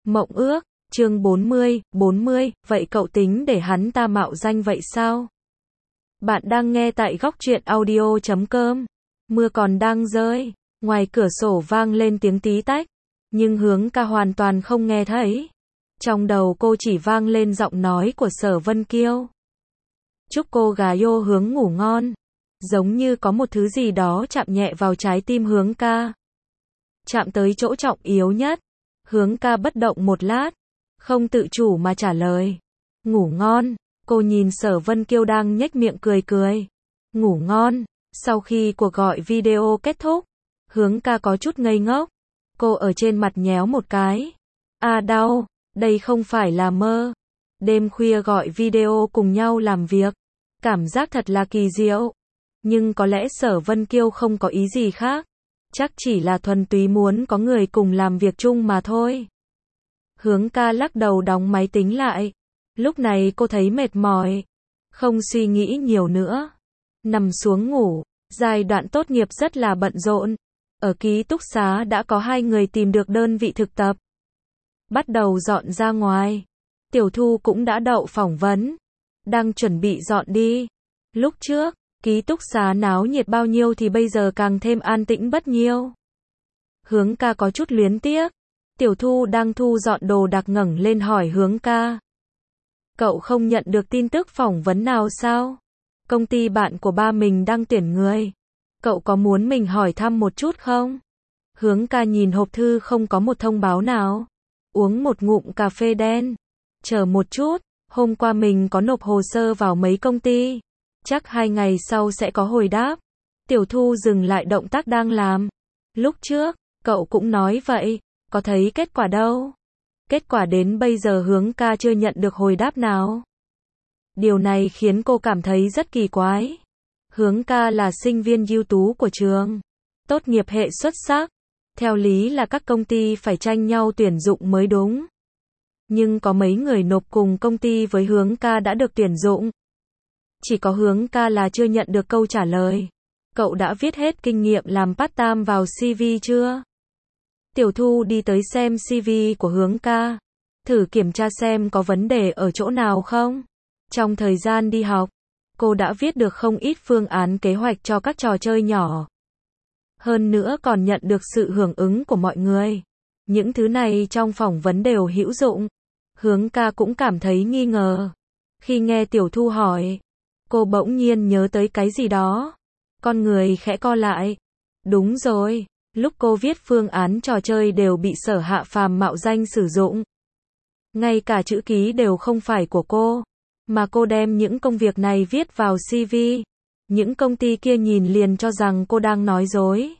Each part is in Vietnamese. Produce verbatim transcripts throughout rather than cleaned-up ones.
Mộng ước, chương bốn mươi, bốn mươi, vậy cậu tính để hắn ta mạo danh vậy sao? Bạn đang nghe tại góc truyện audio chấm com. Mưa còn đang rơi, ngoài cửa sổ vang lên tiếng tí tách, nhưng Hướng Ca hoàn toàn không nghe thấy. Trong đầu cô chỉ vang lên giọng nói của Sở Vân Kiêu. Chúc cô gái yêu Hướng ngủ ngon. Giống như có một thứ gì đó chạm nhẹ vào trái tim Hướng Ca. Chạm tới chỗ trọng yếu nhất. Hướng Ca bất động một lát, không tự chủ mà trả lời. Ngủ ngon. Cô nhìn Sở Vân Kiêu đang nhếch miệng cười cười. Ngủ ngon. Sau khi cuộc gọi video kết thúc, Hướng Ca có chút ngây ngốc. Cô ở trên mặt nhéo một cái. À đau, đây không phải là mơ. Đêm khuya gọi video cùng nhau làm việc. Cảm giác thật là kỳ diệu. Nhưng có lẽ Sở Vân Kiêu không có ý gì khác. Chắc chỉ là thuần túy muốn có người cùng làm việc chung mà thôi. Hướng Ca lắc đầu đóng máy tính lại. Lúc này cô thấy mệt mỏi. Không suy nghĩ nhiều nữa. Nằm xuống ngủ. Giai đoạn tốt nghiệp rất là bận rộn. Ở ký túc xá đã có hai người tìm được đơn vị thực tập. Bắt đầu dọn ra ngoài. Tiểu Thu cũng đã đậu phỏng vấn. Đang chuẩn bị dọn đi. Lúc trước, ký túc xá náo nhiệt bao nhiêu thì bây giờ càng thêm an tĩnh bất nhiêu. Hướng Ca có chút luyến tiếc. Tiểu Thu đang thu dọn đồ đạc ngẩng lên hỏi Hướng Ca. Cậu không nhận được tin tức phỏng vấn nào sao? Công ty bạn của ba mình đang tuyển người. Cậu có muốn mình hỏi thăm một chút không? Hướng Ca nhìn hộp thư không có một thông báo nào. Uống một ngụm cà phê đen. Chờ một chút, hôm qua mình có nộp hồ sơ vào mấy công ty. Chắc hai ngày sau sẽ có hồi đáp. Tiểu Thu dừng lại động tác đang làm. Lúc trước, cậu cũng nói vậy, có thấy kết quả đâu. Kết quả đến bây giờ Hướng Ca chưa nhận được hồi đáp nào. Điều này khiến cô cảm thấy rất kỳ quái. Hướng Ca là sinh viên ưu tú của trường. Tốt nghiệp hệ xuất sắc. Theo lý là các công ty phải tranh nhau tuyển dụng mới đúng. Nhưng có mấy người nộp cùng công ty với Hướng Ca đã được tuyển dụng. Chỉ có Hướng Ca là chưa nhận được câu trả lời. Cậu đã viết hết kinh nghiệm làm part-time vào xê vê chưa? Tiểu Thu đi tới xem xê vê của Hướng Ca. Thử kiểm tra xem có vấn đề ở chỗ nào không. Trong thời gian đi học, cô đã viết được không ít phương án kế hoạch cho các trò chơi nhỏ. Hơn nữa còn nhận được sự hưởng ứng của mọi người. Những thứ này trong phỏng vấn đều hữu dụng. Hướng Ca cũng cảm thấy nghi ngờ. Khi nghe Tiểu Thu hỏi, cô bỗng nhiên nhớ tới cái gì đó. Con người khẽ co lại. Đúng rồi, lúc cô viết phương án trò chơi đều bị Sở Hạ Phàm mạo danh sử dụng. Ngay cả chữ ký đều không phải của cô. Mà cô đem những công việc này viết vào xê vê. Những công ty kia nhìn liền cho rằng cô đang nói dối.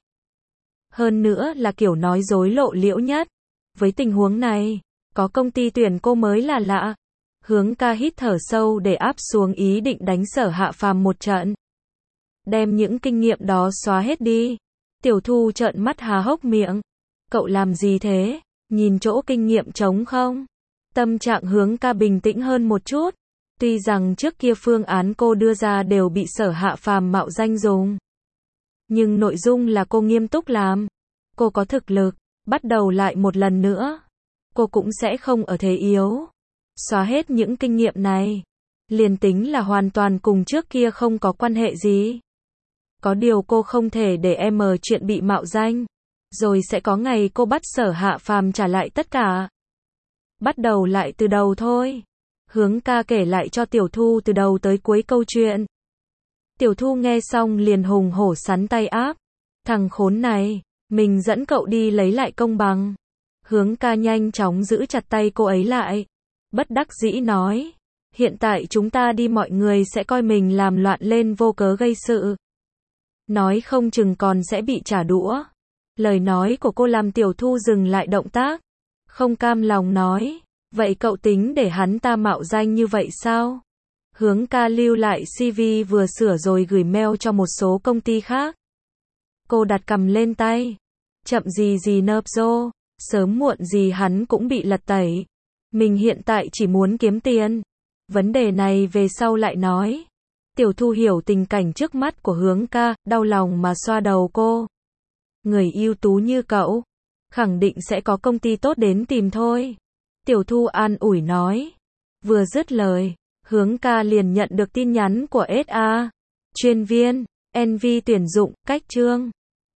Hơn nữa là kiểu nói dối lộ liễu nhất. Với tình huống này, có công ty tuyển cô mới là lạ. Hướng Ca hít thở sâu để áp xuống ý định đánh Sở Hạ Phàm một trận. Đem những kinh nghiệm đó xóa hết đi. Tiểu Thu trợn mắt há hốc miệng. Cậu làm gì thế? Nhìn chỗ kinh nghiệm trống không? Tâm trạng Hướng Ca bình tĩnh hơn một chút. Tuy rằng trước kia phương án cô đưa ra đều bị Sở Hạ Phàm mạo danh dùng. Nhưng nội dung là cô nghiêm túc làm. Cô có thực lực. Bắt đầu lại một lần nữa. Cô cũng sẽ không ở thế yếu. Xóa hết những kinh nghiệm này. Liền tính là hoàn toàn cùng trước kia không có quan hệ gì. Có điều cô không thể để em chuyện bị mạo danh. Rồi sẽ có ngày cô bắt Sở Hạ Phàm trả lại tất cả. Bắt đầu lại từ đầu thôi. Hướng Ca kể lại cho Tiểu Thu từ đầu tới cuối câu chuyện. Tiểu Thu nghe xong liền hùng hổ sắn tay áp. Thằng khốn này, mình dẫn cậu đi lấy lại công bằng. Hướng Ca nhanh chóng giữ chặt tay cô ấy lại. Bất đắc dĩ nói. Hiện tại chúng ta đi mọi người sẽ coi mình làm loạn lên vô cớ gây sự. Nói không chừng còn sẽ bị trả đũa. Lời nói của cô làm Tiểu Thu dừng lại động tác. Không cam lòng nói. Vậy cậu tính để hắn ta mạo danh như vậy sao? Hướng Ca lưu lại xê vê vừa sửa rồi gửi mail cho một số công ty khác. Cô đặt cằm lên tay. Chậm gì gì nợp rô. Sớm muộn gì hắn cũng bị lật tẩy. Mình hiện tại chỉ muốn kiếm tiền. Vấn đề này về sau lại nói. Tiểu Thu hiểu tình cảnh trước mắt của Hướng Ca, đau lòng mà xoa đầu cô. Người ưu tú như cậu, khẳng định sẽ có công ty tốt đến tìm thôi. Tiểu Thu an ủi nói. Vừa dứt lời, Hướng ca liền nhận được tin nhắn của ét a. Chuyên viên, en vê tuyển dụng, cách chương.